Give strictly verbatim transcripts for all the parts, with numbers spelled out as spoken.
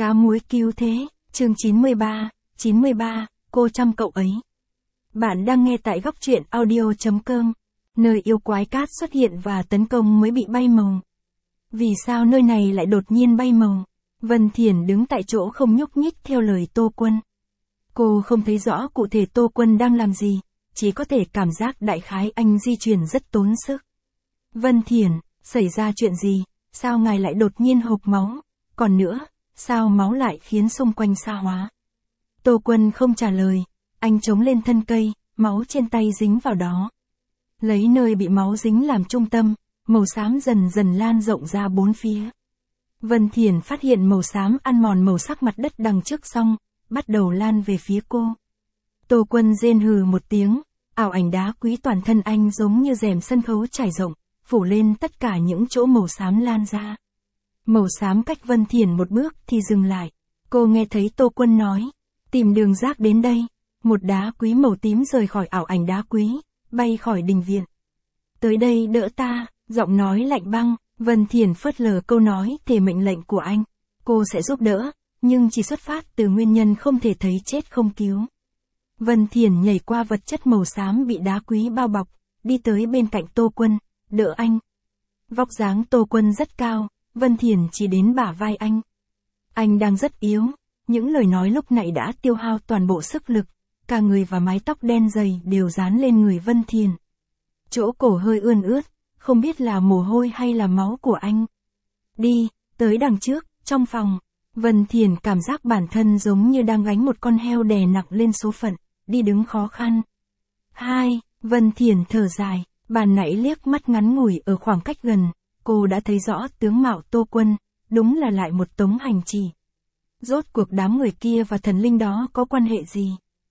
Cá muối cứu thế, chương chín mươi ba, chín mươi ba, cô chăm cậu ấy. Bạn đang nghe tại góc truyện audio.com, nơi yêu quái cát xuất hiện và tấn công mới bị bay màu. Vì sao nơi này lại đột nhiên bay màu? Vân Thiển đứng tại chỗ không nhúc nhích theo lời Tô Quân. Cô không thấy rõ cụ thể Tô Quân đang làm gì, chỉ có thể cảm giác đại khái anh di chuyển rất tốn sức. Vân Thiển, xảy ra chuyện gì? Sao ngài lại đột nhiên hộc máu? Còn nữa, sao máu lại khiến xung quanh xa hóa? Tô Quân không trả lời, anh chống lên thân cây, máu trên tay dính vào đó. Lấy nơi bị máu dính làm trung tâm, màu xám dần dần lan rộng ra bốn phía. Vân Thiển phát hiện màu xám ăn mòn màu sắc mặt đất đằng trước xong, bắt đầu lan về phía cô. Tô Quân rên hừ một tiếng, ảo ảnh đá quý toàn thân anh giống như rèm sân khấu trải rộng, phủ lên tất cả những chỗ màu xám lan ra. Màu xám cách Vân Thiển một bước thì dừng lại. Cô nghe thấy Tô Quân nói, tìm đường rác đến đây. Một đá quý màu tím rời khỏi ảo ảnh đá quý, bay khỏi đình viện. Tới đây đỡ ta, giọng nói lạnh băng. Vân Thiển phớt lờ câu nói thể mệnh lệnh của anh. Cô sẽ giúp đỡ, nhưng chỉ xuất phát từ nguyên nhân không thể thấy chết không cứu. Vân Thiển nhảy qua vật chất màu xám bị đá quý bao bọc, đi tới bên cạnh Tô Quân, đỡ anh. Vóc dáng Tô Quân rất cao, Vân Thiển chỉ đến bả vai anh. Anh đang rất yếu, những lời nói lúc nãy đã tiêu hao toàn bộ sức lực, cả người và mái tóc đen dày đều dán lên người Vân Thiển. Chỗ cổ hơi ươn ướt, không biết là mồ hôi hay là máu của anh. Đi, tới đằng trước, trong phòng. Vân Thiển cảm giác bản thân giống như đang gánh một con heo đè nặng lên số phận, đi đứng khó khăn. Hai, Vân Thiển thở dài, bàn nãy liếc mắt ngắn ngủi ở khoảng cách gần, cô đã thấy rõ tướng mạo Tô Quân, đúng là lại một tống hành chỉ. Rốt cuộc đám người kia và thần linh đó có quan hệ gì?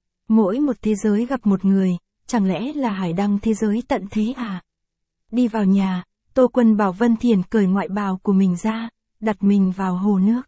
Mỗi một thế giới gặp một người, chẳng lẽ là hải đăng thế giới tận thế à? Đi vào nhà, Tô Quân bảo Vân Thiển cởi ngoại bào của mình ra, đặt mình vào hồ nước.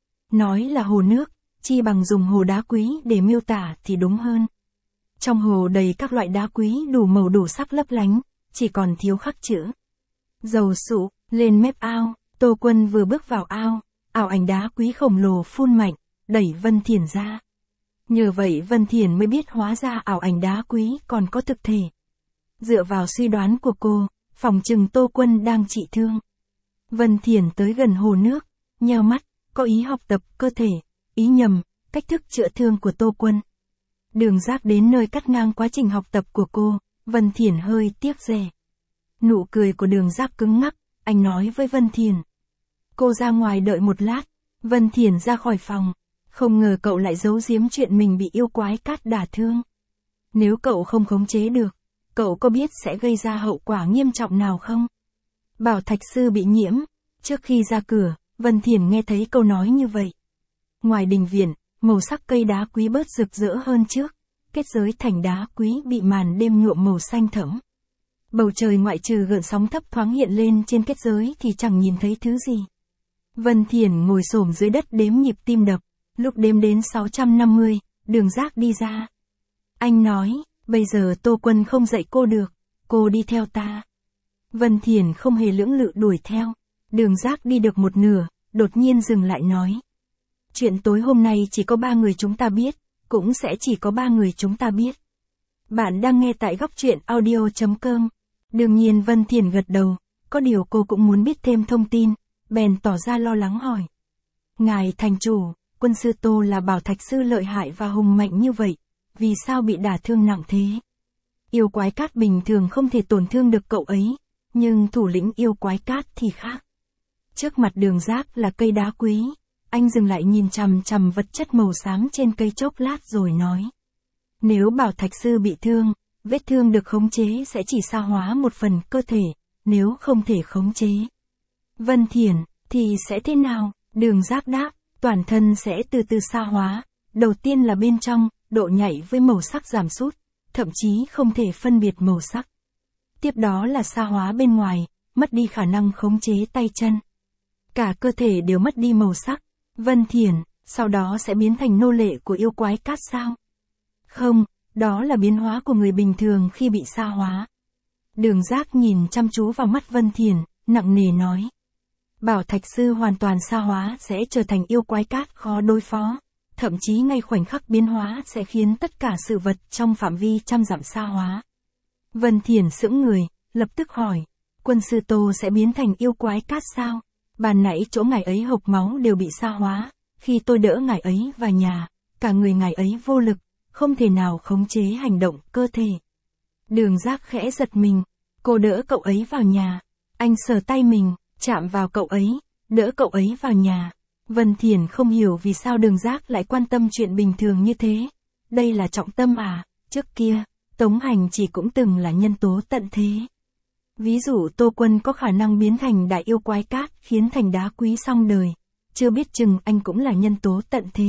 Nói là hồ nước, chi bằng dùng hồ đá quý để miêu tả thì đúng hơn. Trong hồ đầy các loại đá quý đủ màu đủ sắc lấp lánh, chỉ còn thiếu khắc chữ. Dầu sụ, lên mép ao, Tô Quân vừa bước vào ao, ảo ảnh đá quý khổng lồ phun mạnh, đẩy Vân Thiển ra. Nhờ vậy Vân Thiển mới biết hóa ra ảo ảnh đá quý còn có thực thể. Dựa vào suy đoán của cô, phòng chừng Tô Quân đang trị thương. Vân Thiển tới gần hồ nước, nheo mắt, có ý học tập cơ thể, ý nhầm, cách thức chữa thương của Tô Quân. Đường rác đến nơi cắt ngang quá trình học tập của cô, Vân Thiển hơi tiếc rẻ. Nụ cười của đường rác cứng ngắc, anh nói với Vân Thiển. Cô ra ngoài đợi một lát, Vân Thiển ra khỏi phòng, không ngờ cậu lại giấu giếm chuyện mình bị yêu quái cát đả thương. Nếu cậu không khống chế được, cậu có biết sẽ gây ra hậu quả nghiêm trọng nào không? Bảo thạch sư bị nhiễm, trước khi ra cửa, Vân Thiển nghe thấy câu nói như vậy. Ngoài đình viện, màu sắc cây đá quý bớt rực rỡ hơn trước, kết giới thành đá quý bị màn đêm nhuộm màu xanh thẫm. Bầu trời ngoại trừ gợn sóng thấp thoáng hiện lên trên kết giới thì chẳng nhìn thấy thứ gì. Vân Thiển ngồi xổm dưới đất đếm nhịp tim đập, lúc đếm đến sáu trăm năm mươi, đường rác đi ra. Anh nói, bây giờ Tô Quân không dạy cô được, cô đi theo ta. Vân Thiển không hề lưỡng lự đuổi theo, đường rác đi được một nửa, đột nhiên dừng lại nói. Chuyện tối hôm nay chỉ có ba người chúng ta biết, cũng sẽ chỉ có ba người chúng ta biết. Bạn đang nghe tại góc truyện audio.com. Đương nhiên Vân Thiển gật đầu, có điều cô cũng muốn biết thêm thông tin, bèn tỏ ra lo lắng hỏi. Ngài thành chủ, quân sư Tô là bảo thạch sư lợi hại và hùng mạnh như vậy, vì sao bị đả thương nặng thế? Yêu quái cát bình thường không thể tổn thương được cậu ấy, nhưng thủ lĩnh yêu quái cát thì khác. Trước mặt đường rác là cây đá quý, anh dừng lại nhìn chằm chằm vật chất màu xám trên cây chốc lát rồi nói. Nếu bảo thạch sư bị thương, vết thương được khống chế sẽ chỉ xa hóa một phần cơ thể, nếu không thể khống chế. Vân Thiển, thì sẽ thế nào? Đường rác đáp, toàn thân sẽ từ từ xa hóa, đầu tiên là bên trong, độ nhạy với màu sắc giảm sút, thậm chí không thể phân biệt màu sắc. Tiếp đó là xa hóa bên ngoài, mất đi khả năng khống chế tay chân. Cả cơ thể đều mất đi màu sắc. Vân Thiển, sau đó sẽ biến thành nô lệ của yêu quái cát sao? Không, đó là biến hóa của người bình thường khi bị xa hóa. Đường rác nhìn chăm chú vào mắt Vân Thiển, nặng nề nói. Bảo thạch sư hoàn toàn sa hóa sẽ trở thành yêu quái cát khó đối phó. Thậm chí ngay khoảnh khắc biến hóa sẽ khiến tất cả sự vật trong phạm vi trăm dặm sa hóa. Vân Thiển sững người, lập tức hỏi. Quân sư Tô sẽ biến thành yêu quái cát sao? Bàn nãy chỗ ngài ấy hộc máu đều bị sa hóa. Khi tôi đỡ ngài ấy vào nhà, cả người ngài ấy vô lực, không thể nào khống chế hành động cơ thể. Đường Giác khẽ giật mình. Cô đỡ cậu ấy vào nhà. Anh sờ tay mình, chạm vào cậu ấy, đỡ cậu ấy vào nhà. Vân Thiển không hiểu vì sao Đường Giác lại quan tâm chuyện bình thường như thế. Đây là trọng tâm à? Trước kia, Tống Hành chỉ cũng từng là nhân tố tận thế. Ví dụ Tô Quân có khả năng biến thành đại yêu quái cát khiến thành đá quý xong đời. Chưa biết chừng anh cũng là nhân tố tận thế.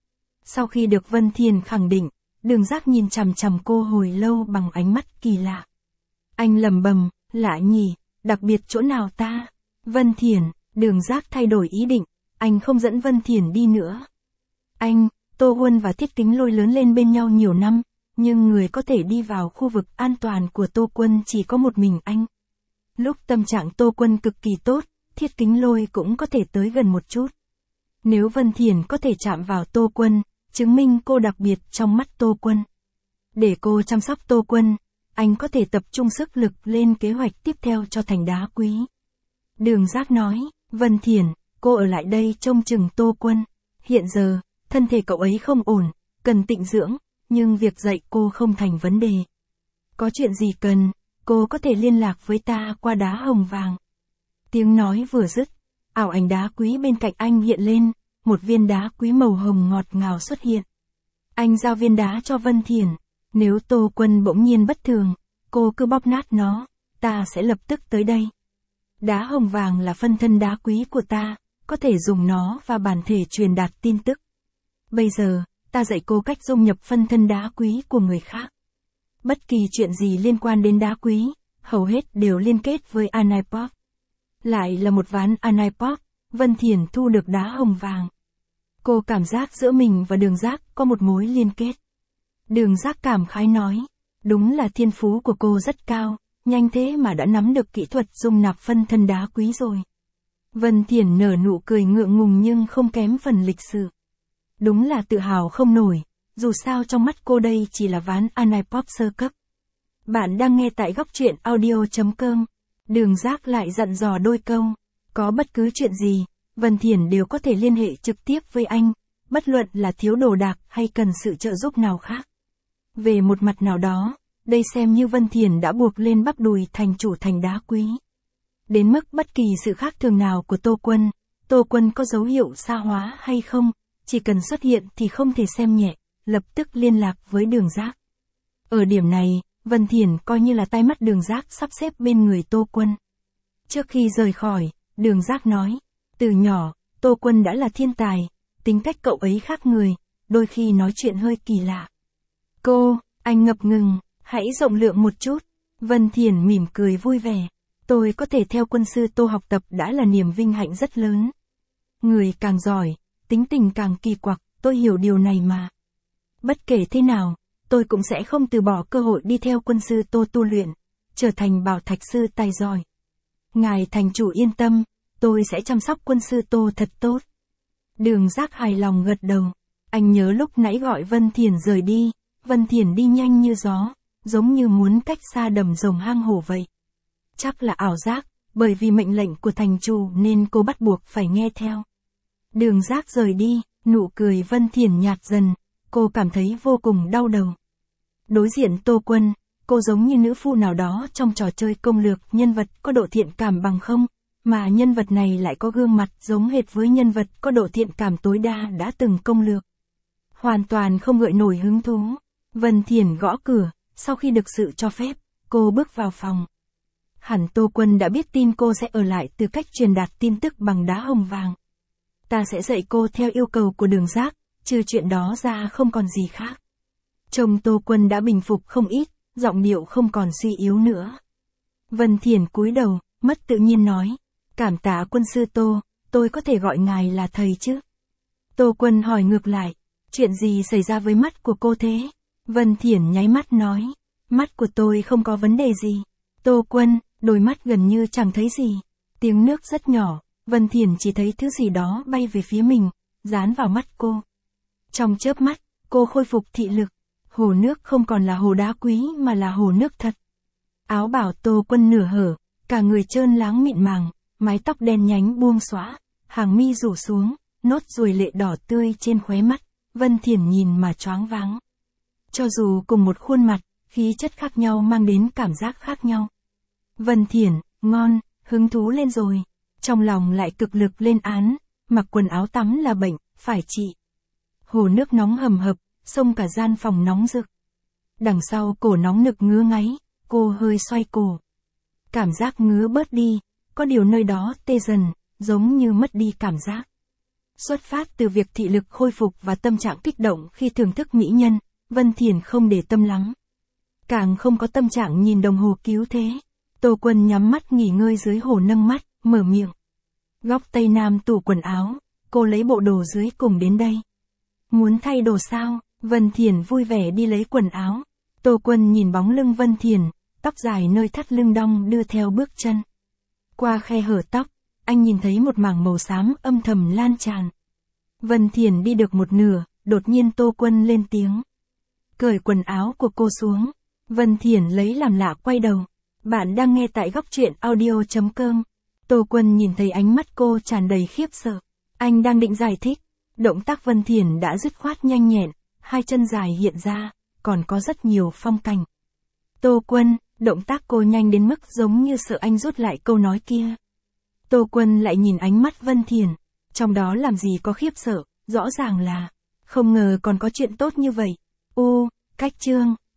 Sau khi được Vân Thiển khẳng định, Đường Giác nhìn chằm chằm cô hồi lâu bằng ánh mắt kỳ lạ. Anh lẩm bẩm, lạ nhỉ, đặc biệt chỗ nào ta? Vân Thiển, Đường Giác thay đổi ý định, anh không dẫn Vân Thiển đi nữa. Anh, Tô Huân và Thiết Kính Lôi lớn lên bên nhau nhiều năm, nhưng người có thể đi vào khu vực an toàn của Tô Quân chỉ có một mình anh. Lúc tâm trạng Tô Quân cực kỳ tốt, Thiết Kính Lôi cũng có thể tới gần một chút. Nếu Vân Thiển có thể chạm vào Tô Quân, chứng minh cô đặc biệt trong mắt Tô Quân. Để cô chăm sóc Tô Quân, anh có thể tập trung sức lực lên kế hoạch tiếp theo cho thành đá quý. Đường Giác nói, Vân Thiển, cô ở lại đây trông chừng Tô Quân. Hiện giờ, thân thể cậu ấy không ổn, cần tịnh dưỡng, nhưng việc dạy cô không thành vấn đề. Có chuyện gì cần, cô có thể liên lạc với ta qua đá hồng vàng. Tiếng nói vừa dứt, ảo ảnh đá quý bên cạnh anh hiện lên, một viên đá quý màu hồng ngọt ngào xuất hiện. Anh giao viên đá cho Vân Thiển, nếu Tô Quân bỗng nhiên bất thường, cô cứ bóp nát nó, ta sẽ lập tức tới đây. Đá hồng vàng là phân thân đá quý của ta, có thể dùng nó và bản thể truyền đạt tin tức. Bây giờ, ta dạy cô cách dung nhập phân thân đá quý của người khác. Bất kỳ chuyện gì liên quan đến đá quý, hầu hết đều liên kết với Anipop. Lại là một ván Anipop, Vân Thiển thu được đá hồng vàng. Cô cảm giác giữa mình và Đường Giác có một mối liên kết. Đường Giác cảm khái nói, đúng là thiên phú của cô rất cao, nhanh thế mà đã nắm được kỹ thuật dung nạp phân thân đá quý rồi. Vân Thiển nở nụ cười ngượng ngùng nhưng không kém phần lịch sự. Đúng là tự hào không nổi, dù sao trong mắt cô đây chỉ là ván Anipop sơ cấp. Bạn đang nghe tại góc truyện audio chấm com. Đường Giác lại dặn dò đôi câu, có bất cứ chuyện gì, Vân Thiển đều có thể liên hệ trực tiếp với anh, bất luận là thiếu đồ đạc hay cần sự trợ giúp nào khác. Về một mặt nào đó, đây xem như Vân Thiển đã buộc lên bắp đùi thành chủ thành đá quý. Đến mức bất kỳ sự khác thường nào của Tô Quân, Tô Quân có dấu hiệu sa hóa hay không, chỉ cần xuất hiện thì không thể xem nhẹ, lập tức liên lạc với Đường Giác. Ở điểm này, Vân Thiển coi như là tai mắt Đường Giác sắp xếp bên người Tô Quân. Trước khi rời khỏi, Đường Giác nói, từ nhỏ, Tô Quân đã là thiên tài, tính cách cậu ấy khác người, đôi khi nói chuyện hơi kỳ lạ. Cô, anh ngập ngừng, hãy rộng lượng một chút. Vân Thiển mỉm cười vui vẻ. Tôi có thể theo quân sư Tô học tập đã là niềm vinh hạnh rất lớn. Người càng giỏi, tính tình càng kỳ quặc, tôi hiểu điều này mà. Bất kể thế nào, tôi cũng sẽ không từ bỏ cơ hội đi theo quân sư Tô tu luyện, trở thành bảo thạch sư tài giỏi. Ngài thành chủ yên tâm, tôi sẽ chăm sóc quân sư Tô thật tốt. Đường Giác hài lòng gật đầu. Anh nhớ lúc nãy gọi Vân Thiển rời đi, Vân Thiển đi nhanh như gió, giống như muốn cách xa đầm rồng hang hổ vậy. Chắc là ảo giác, bởi vì mệnh lệnh của thành chủ nên cô bắt buộc phải nghe theo. Đường Giác rời đi, nụ cười Vân Thiển nhạt dần, cô cảm thấy vô cùng đau đầu. Đối diện Tô Quân, cô giống như nữ phu nào đó trong trò chơi công lược nhân vật có độ thiện cảm bằng không, mà nhân vật này lại có gương mặt giống hệt với nhân vật có độ thiện cảm tối đa đã từng công lược. Hoàn toàn không gợi nổi hứng thú. Vân Thiển gõ cửa, sau khi được sự cho phép, cô bước vào phòng. Hẳn Tô Quân đã biết tin cô sẽ ở lại từ cách truyền đạt tin tức bằng đá hồng vàng. Ta sẽ dạy cô theo yêu cầu của Đường Giác, trừ chuyện đó ra không còn gì khác. Trông Tô Quân đã bình phục không ít, giọng điệu không còn suy yếu nữa. Vân Thiển cúi đầu, mất tự nhiên nói, cảm tạ quân sư Tô, tôi có thể gọi ngài là thầy chứ? Tô Quân hỏi ngược lại, chuyện gì xảy ra với mắt của cô thế? Vân Thiển nháy mắt nói, mắt của tôi không có vấn đề gì. Tô Quân, đôi mắt gần như chẳng thấy gì. Tiếng nước rất nhỏ, Vân Thiển chỉ thấy thứ gì đó bay về phía mình, dán vào mắt cô. Trong chớp mắt, cô khôi phục thị lực. Hồ nước không còn là hồ đá quý mà là hồ nước thật. Áo bảo Tô Quân nửa hở, cả người trơn láng mịn màng, mái tóc đen nhánh buông xõa, hàng mi rủ xuống, nốt ruồi lệ đỏ tươi trên khóe mắt. Vân Thiển nhìn mà choáng váng. Cho dù cùng một khuôn mặt, khí chất khác nhau mang đến cảm giác khác nhau. Vân Thiển, ngon, hứng thú lên rồi. Trong lòng lại cực lực lên án, mặc quần áo tắm là bệnh, phải trị. Hồ nước nóng hầm hập, xông cả gian phòng nóng rực. Đằng sau cổ nóng nực ngứa ngáy, cô hơi xoay cổ. Cảm giác ngứa bớt đi, có điều nơi đó tê dần, giống như mất đi cảm giác. Xuất phát từ việc thị lực khôi phục và tâm trạng kích động khi thưởng thức mỹ nhân, Vân Thiển không để tâm lắng. Càng không có tâm trạng nhìn đồng hồ cứu thế. Tô Quân nhắm mắt nghỉ ngơi dưới hồ nâng mắt, mở miệng. Góc tây nam tủ quần áo, cô lấy bộ đồ dưới cùng đến đây. Muốn thay đồ sao? Vân Thiển vui vẻ đi lấy quần áo. Tô Quân nhìn bóng lưng Vân Thiển, tóc dài nơi thắt lưng đong đưa theo bước chân. Qua khe hở tóc, anh nhìn thấy một mảng màu xám âm thầm lan tràn. Vân Thiển đi được một nửa, đột nhiên Tô Quân lên tiếng. Cởi quần áo của cô xuống. Vân Thiển lấy làm lạ quay đầu. Bạn đang nghe tại góc truyện audio chấm com. Tô Quân nhìn thấy ánh mắt cô tràn đầy khiếp sợ. Anh đang định giải thích. Động tác Vân Thiển đã dứt khoát nhanh nhẹn, hai chân dài hiện ra, còn có rất nhiều phong cảnh. Tô Quân, động tác cô nhanh đến mức giống như sợ anh rút lại câu nói kia. Tô Quân lại nhìn ánh mắt Vân Thiển, trong đó làm gì có khiếp sợ, rõ ràng là, không ngờ còn có chuyện tốt như vậy. U, cách chương.